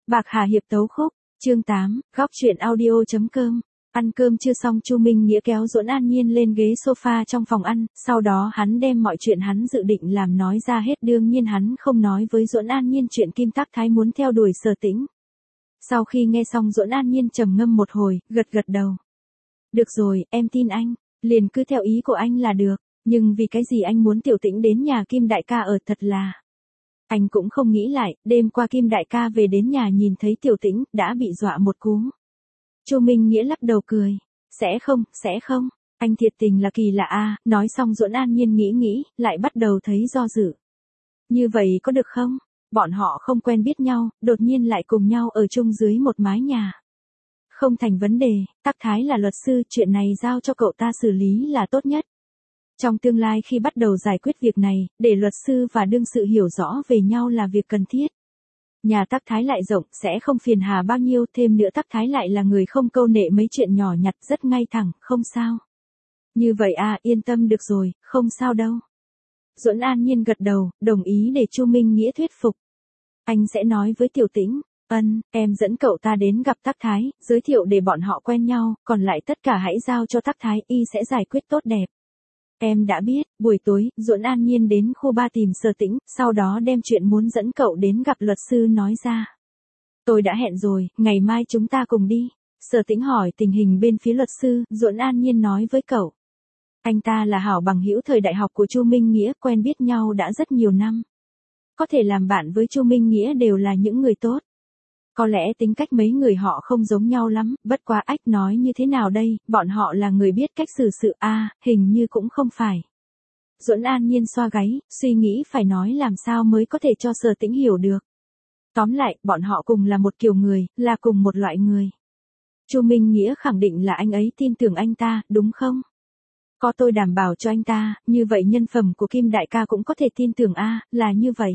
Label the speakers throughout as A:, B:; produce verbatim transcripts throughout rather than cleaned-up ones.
A: Bạc Hà Hiệp tấu khúc, chương tám, góc truyện audio.com. Ăn cơm chưa xong, Chu Minh Nghĩa kéo Duẫn An Nhiên lên ghế sofa trong phòng ăn, sau đó hắn đem mọi chuyện hắn dự định làm nói ra hết. Đương nhiên hắn không nói với Duẫn An Nhiên chuyện Kim Tắc Thái muốn theo đuổi Sở Tĩnh. Sau khi nghe xong, Duẫn An Nhiên trầm ngâm một hồi, gật gật đầu. Được rồi, em tin anh, liền cứ theo ý của anh là được, nhưng vì cái gì anh muốn Tiểu Tĩnh đến nhà Kim đại ca ở? Thật là... Anh cũng không nghĩ lại, đêm qua Kim đại ca về đến nhà nhìn thấy Tiểu Tĩnh, đã bị dọa một cú. Chu Minh Nghĩa lắc đầu cười. Sẽ không, sẽ không, anh thiệt tình là kỳ lạ a. Nói xong Duẫn An Nhiên nghĩ nghĩ, lại bắt đầu thấy do dự. Như vậy có được không? Bọn họ không quen biết nhau, đột nhiên lại cùng nhau ở chung dưới một mái nhà. Không thành vấn đề, Tắc Thái là luật sư, chuyện này giao cho cậu ta xử lý là tốt nhất. Trong tương lai khi bắt đầu giải quyết việc này, để luật sư và đương sự hiểu rõ về nhau là việc cần thiết. Nhà Tắc Thái lại rộng, sẽ không phiền hà bao nhiêu, thêm nữa Tắc Thái lại là người không câu nệ mấy chuyện nhỏ nhặt, rất ngay thẳng, không sao. Như vậy à, yên tâm được rồi, không sao đâu. Duẫn An Nhiên gật đầu, đồng ý để Chu Minh Nghĩa thuyết phục. Anh sẽ nói với Tiểu Tĩnh, ân, em dẫn cậu ta đến gặp Tắc Thái, giới thiệu để bọn họ quen nhau, còn lại tất cả hãy giao cho Tắc Thái, y sẽ giải quyết tốt đẹp. Em đã biết. Buổi tối, Duẫn An Nhiên đến khu ba tìm Sở Tĩnh, sau đó đem chuyện muốn dẫn cậu đến gặp luật sư nói ra. Tôi đã hẹn rồi, ngày mai chúng ta cùng đi. Sở Tĩnh hỏi tình hình bên phía luật sư, Duẫn An Nhiên nói với cậu. Anh ta là hảo bằng hữu thời đại học của Chu Minh Nghĩa, quen biết nhau đã rất nhiều năm. Có thể làm bạn với Chu Minh Nghĩa đều là những người tốt. Có lẽ tính cách mấy người họ không giống nhau lắm, bất quá ách nói như thế nào đây, bọn họ là người biết cách xử sự a, à, hình như cũng không phải. Duẫn An Nhiên xoa gáy, suy nghĩ phải nói làm sao mới có thể cho Sở Tĩnh hiểu được. Tóm lại, bọn họ cùng là một kiểu người, là cùng một loại người. Chu Minh Nghĩa khẳng định là anh ấy tin tưởng anh ta, đúng không? Có tôi đảm bảo cho anh ta, như vậy nhân phẩm của Kim đại ca cũng có thể tin tưởng a, à, là như vậy.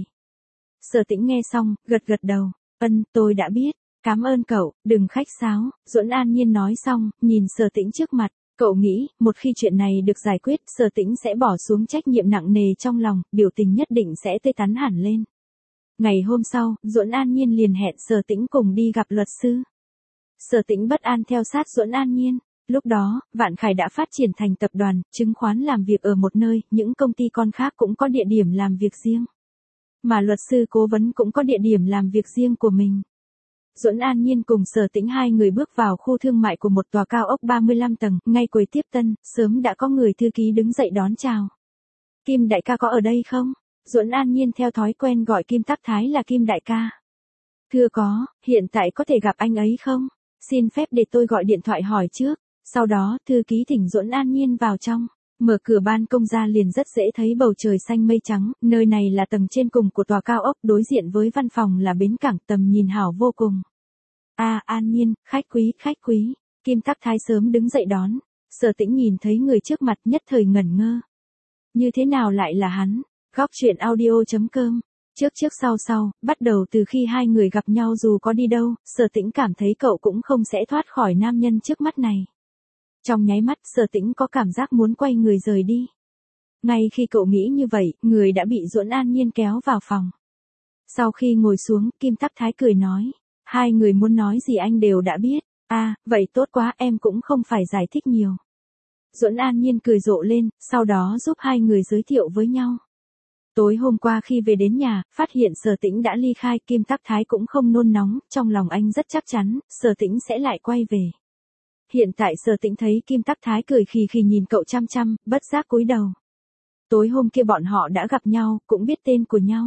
A: Sở Tĩnh nghe xong, gật gật đầu. Ân, tôi đã biết, cảm ơn cậu, đừng khách sáo. Duẫn An Nhiên nói xong, nhìn Sở Tĩnh trước mặt, cậu nghĩ, một khi chuyện này được giải quyết, Sở Tĩnh sẽ bỏ xuống trách nhiệm nặng nề trong lòng, biểu tình nhất định sẽ tươi tắn hẳn lên. Ngày hôm sau, Duẫn An Nhiên liền hẹn Sở Tĩnh cùng đi gặp luật sư. Sở Tĩnh bất an theo sát Duẫn An Nhiên. Lúc đó, Vạn Khải đã phát triển thành tập đoàn, chứng khoán làm việc ở một nơi, những công ty con khác cũng có địa điểm làm việc riêng. Mà luật sư cố vấn cũng có địa điểm làm việc riêng của mình. Duẫn An Nhiên cùng Sở Tĩnh hai người bước vào khu thương mại của một tòa cao ốc ba mươi lăm tầng, ngay quầy tiếp tân, sớm đã có người thư ký đứng dậy đón chào. Kim đại ca có ở đây không? Duẫn An Nhiên theo thói quen gọi Kim Tắc Thái là Kim đại ca. Thưa có, hiện tại có thể gặp anh ấy không? Xin phép để tôi gọi điện thoại hỏi trước. Sau đó, thư ký thỉnh Duẫn An Nhiên vào trong. Mở cửa ban công ra liền rất dễ thấy bầu trời xanh mây trắng, nơi này là tầng trên cùng của tòa cao ốc, đối diện với văn phòng là bến cảng, tầm nhìn hảo vô cùng. A, à, An Nhiên, khách quý, khách quý. Kim Tắc Thái sớm đứng dậy đón. Sở Tĩnh nhìn thấy người trước mặt nhất thời ngẩn ngơ. Như thế nào lại là hắn? Góc truyện audio.com. Trước trước sau sau, bắt đầu từ khi hai người gặp nhau dù có đi đâu, Sở Tĩnh cảm thấy cậu cũng không sẽ thoát khỏi nam nhân trước mắt này. Trong nháy mắt, Sở Tĩnh có cảm giác muốn quay người rời đi. Ngay khi cậu nghĩ như vậy, người đã bị Duẫn An Nhiên kéo vào phòng. Sau khi ngồi xuống, Kim Tắc Thái cười nói. Hai người muốn nói gì anh đều đã biết. À, vậy tốt quá, em cũng không phải giải thích nhiều. Duẫn An Nhiên cười rộ lên, sau đó giúp hai người giới thiệu với nhau. Tối hôm qua khi về đến nhà, phát hiện Sở Tĩnh đã ly khai, Kim Tắc Thái cũng không nôn nóng, trong lòng anh rất chắc chắn, Sở Tĩnh sẽ lại quay về. Hiện tại Sở Tĩnh thấy Kim Tắc Thái cười khì khì nhìn cậu chăm chăm, bất giác cúi đầu. Tối hôm kia bọn họ đã gặp nhau, cũng biết tên của nhau.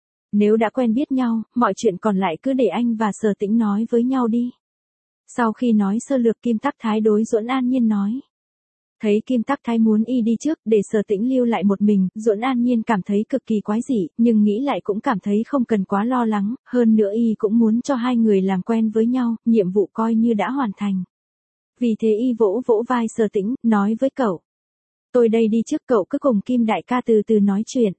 A: Nếu đã quen biết nhau, mọi chuyện còn lại cứ để anh và Sở Tĩnh nói với nhau đi. Sau khi nói sơ lược, Kim Tắc Thái đối Duẫn An Nhiên nói. Thấy Kim Tắc Thái muốn y đi trước, để Sở Tĩnh lưu lại một mình, Duẫn An Nhiên cảm thấy cực kỳ quái dị, nhưng nghĩ lại cũng cảm thấy không cần quá lo lắng, hơn nữa y cũng muốn cho hai người làm quen với nhau, nhiệm vụ coi như đã hoàn thành. Vì thế y vỗ vỗ vai Sở Tĩnh, nói với cậu. Tôi đây đi trước, cậu cứ cùng Kim đại ca từ từ nói chuyện.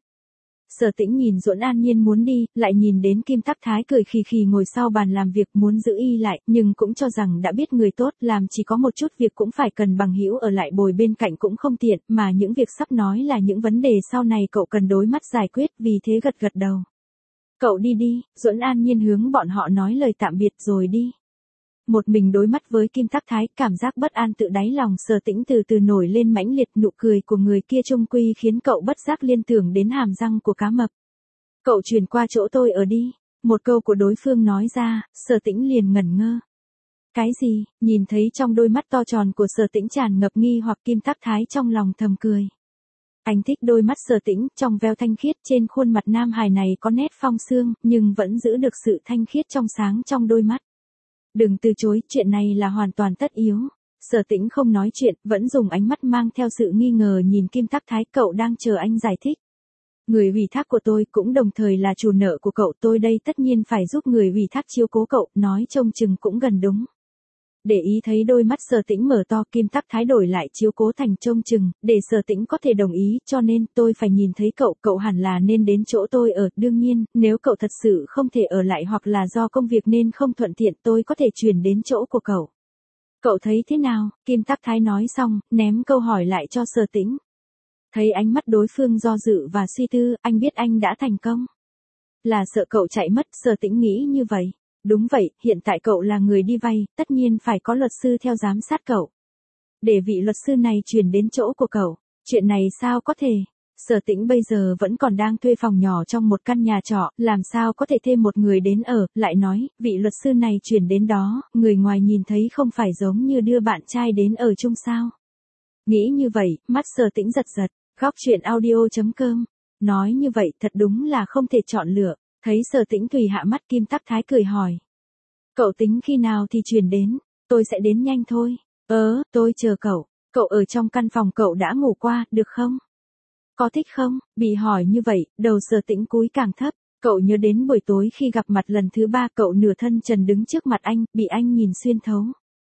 A: Sở Tĩnh nhìn Duẫn An Nhiên muốn đi, lại nhìn đến Kim Tắc Thái cười khì khì ngồi sau bàn làm việc muốn giữ y lại, nhưng cũng cho rằng đã biết người tốt, làm chỉ có một chút việc cũng phải cần bằng hữu ở lại bồi bên cạnh cũng không tiện, mà những việc sắp nói là những vấn đề sau này cậu cần đối mắt giải quyết, vì thế gật gật đầu. Cậu đi đi, Duẫn an nhiên hướng bọn họ nói lời tạm biệt rồi đi. Một mình đối mắt với Kim Tắc Thái, cảm giác bất an tự đáy lòng Sở Tĩnh từ từ nổi lên mãnh liệt, nụ cười của người kia trung quy khiến cậu bất giác liên tưởng đến hàm răng của cá mập. Cậu chuyển qua chỗ tôi ở đi. Một câu của đối phương nói ra, Sở Tĩnh liền ngẩn ngơ. Cái gì? Nhìn thấy trong đôi mắt to tròn của Sở Tĩnh tràn ngập nghi hoặc, Kim Tắc Thái trong lòng thầm cười. Anh thích đôi mắt Sở Tĩnh, trong veo thanh khiết trên khuôn mặt nam hài này có nét phong sương, nhưng vẫn giữ được sự thanh khiết trong sáng trong đôi mắt. Đừng từ chối, chuyện này là hoàn toàn tất yếu. Sở Tĩnh không nói chuyện, vẫn dùng ánh mắt mang theo sự nghi ngờ nhìn Kim Tắc Thái, cậu đang chờ anh giải thích. Người ủy thác của tôi cũng đồng thời là chủ nợ của cậu, tôi đây tất nhiên phải giúp người ủy thác chiếu cố cậu, nói trông chừng cũng gần đúng. Để ý thấy đôi mắt Sở Tĩnh mở to, Kim Tắc Thái đổi lại chiếu cố thành trông chừng, để Sở Tĩnh có thể đồng ý, cho nên tôi phải nhìn thấy cậu, cậu hẳn là nên đến chỗ tôi ở, đương nhiên, nếu cậu thật sự không thể ở lại hoặc là do công việc nên không thuận tiện, tôi có thể chuyển đến chỗ của cậu. Cậu thấy thế nào? Kim Tắc Thái nói xong, ném câu hỏi lại cho Sở Tĩnh. Thấy ánh mắt đối phương do dự và suy tư, anh biết anh đã thành công. Là sợ cậu chạy mất, Sở Tĩnh nghĩ như vậy. Đúng vậy, hiện tại cậu là người đi vay, tất nhiên phải có luật sư theo giám sát cậu. Để vị luật sư này chuyển đến chỗ của cậu, chuyện này sao có thể? Sở Tĩnh bây giờ vẫn còn đang thuê phòng nhỏ trong một căn nhà trọ, làm sao có thể thêm một người đến ở, lại nói, vị luật sư này chuyển đến đó, người ngoài nhìn thấy không phải giống như đưa bạn trai đến ở chung sao? Nghĩ như vậy, mắt Sở Tĩnh giật giật, góc chuyện audio chấm com. Nói như vậy thật đúng là không thể chọn lựa. Thấy Sở Tĩnh tùy hạ mắt, Kim Tắc Thái cười hỏi. Cậu tính khi nào thì chuyển đến, tôi sẽ đến nhanh thôi. Ớ, tôi chờ cậu, cậu ở trong căn phòng cậu đã ngủ qua, được không? Có thích không? Bị hỏi như vậy, đầu Sở Tĩnh cúi càng thấp, cậu nhớ đến buổi tối khi gặp mặt lần thứ ba, cậu nửa thân trần đứng trước mặt anh, bị anh nhìn xuyên thấu.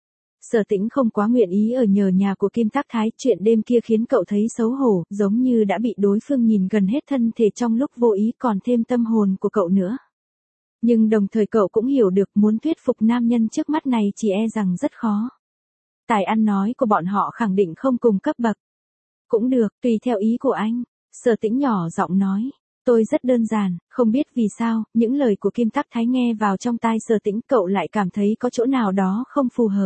A: Sở Tĩnh không quá nguyện ý ở nhờ nhà của Kim Tắc Thái, chuyện đêm kia khiến cậu thấy xấu hổ, giống như đã bị đối phương nhìn gần hết thân thể trong lúc vô ý, còn thêm tâm hồn của cậu nữa. Nhưng đồng thời cậu cũng hiểu được muốn thuyết phục nam nhân trước mắt này chỉ e rằng rất khó. Tài ăn nói của bọn họ khẳng định không cùng cấp bậc. Cũng được, tùy theo ý của anh. Sở Tĩnh nhỏ giọng nói. Tôi rất đơn giản, không biết vì sao, những lời của Kim Tắc Thái nghe vào trong tai Sở Tĩnh, cậu lại cảm thấy có chỗ nào đó không phù hợp.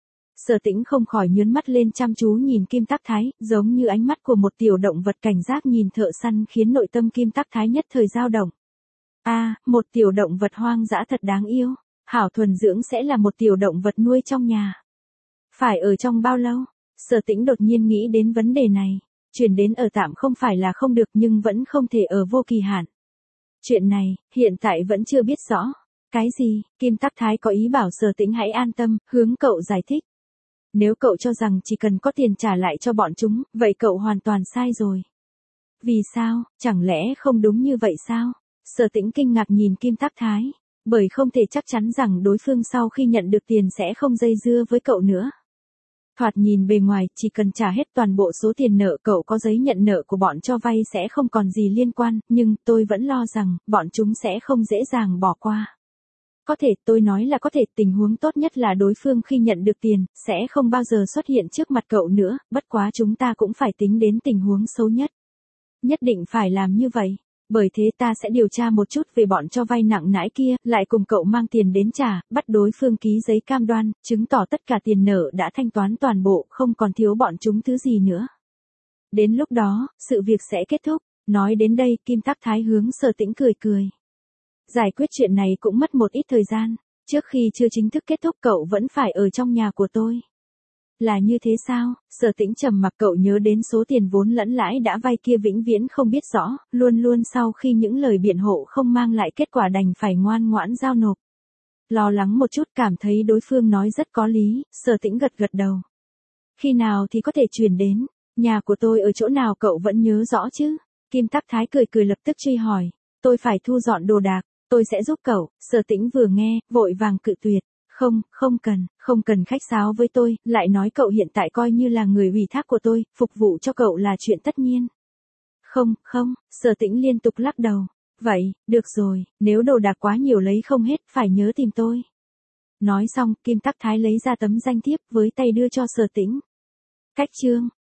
A: Sở Tĩnh không khỏi nhướng mắt lên chăm chú nhìn Kim Tắc Thái, giống như ánh mắt của một tiểu động vật cảnh giác nhìn thợ săn, khiến nội tâm Kim Tắc Thái nhất thời dao động. A, à, một tiểu động vật hoang dã thật đáng yêu. Hảo thuần dưỡng sẽ là một tiểu động vật nuôi trong nhà. Phải ở trong bao lâu? Sở Tĩnh đột nhiên nghĩ đến vấn đề này. Chuyển đến ở tạm không phải là không được, nhưng vẫn không thể ở vô kỳ hạn. Chuyện này, hiện tại vẫn chưa biết rõ. Cái gì? Kim Tắc Thái có ý bảo Sở Tĩnh hãy an tâm, hướng cậu giải thích. Nếu cậu cho rằng chỉ cần có tiền trả lại cho bọn chúng, vậy cậu hoàn toàn sai rồi. Vì sao? Chẳng lẽ không đúng như vậy sao? Sở Tĩnh kinh ngạc nhìn Kim Tắc Thái, bởi không thể chắc chắn rằng đối phương sau khi nhận được tiền sẽ không dây dưa với cậu nữa. Thoạt nhìn bề ngoài, chỉ cần trả hết toàn bộ số tiền nợ, cậu có giấy nhận nợ của bọn cho vay sẽ không còn gì liên quan, nhưng tôi vẫn lo rằng bọn chúng sẽ không dễ dàng bỏ qua. Có thể, tôi nói là có thể, tình huống tốt nhất là đối phương khi nhận được tiền, sẽ không bao giờ xuất hiện trước mặt cậu nữa, bất quá chúng ta cũng phải tính đến tình huống xấu nhất. Nhất định phải làm như vậy, bởi thế ta sẽ điều tra một chút về bọn cho vay nặng nãi kia, lại cùng cậu mang tiền đến trả, bắt đối phương ký giấy cam đoan, chứng tỏ tất cả tiền nợ đã thanh toán toàn bộ, không còn thiếu bọn chúng thứ gì nữa. Đến lúc đó, sự việc sẽ kết thúc. Nói đến đây, Kim Tắc Thái hướng Sở Tĩnh cười cười. Giải quyết chuyện này cũng mất một ít thời gian, trước khi chưa chính thức kết thúc cậu vẫn phải ở trong nhà của tôi. Là như thế sao? Sở Tĩnh trầm mặc, cậu nhớ đến số tiền vốn lẫn lãi đã vay kia vĩnh viễn không biết rõ, luôn luôn sau khi những lời biện hộ không mang lại kết quả đành phải ngoan ngoãn giao nộp. Lo lắng một chút, cảm thấy đối phương nói rất có lý, Sở Tĩnh gật gật đầu. Khi nào thì có thể chuyển đến? Nhà của tôi ở chỗ nào cậu vẫn nhớ rõ chứ? Kim Tắc Thái cười cười lập tức truy hỏi. Tôi phải thu dọn đồ đạc, tôi sẽ giúp cậu. Sở Tĩnh vừa nghe, vội vàng cự tuyệt. Không, không cần, không cần khách sáo với tôi, lại nói cậu hiện tại coi như là người ủy thác của tôi, phục vụ cho cậu là chuyện tất nhiên. Không, không, Sở Tĩnh liên tục lắc đầu. Vậy, được rồi, nếu đồ đạc quá nhiều lấy không hết, phải nhớ tìm tôi. Nói xong, Kim Tắc Thái lấy ra tấm danh thiếp với tay đưa cho Sở Tĩnh. Cách chương.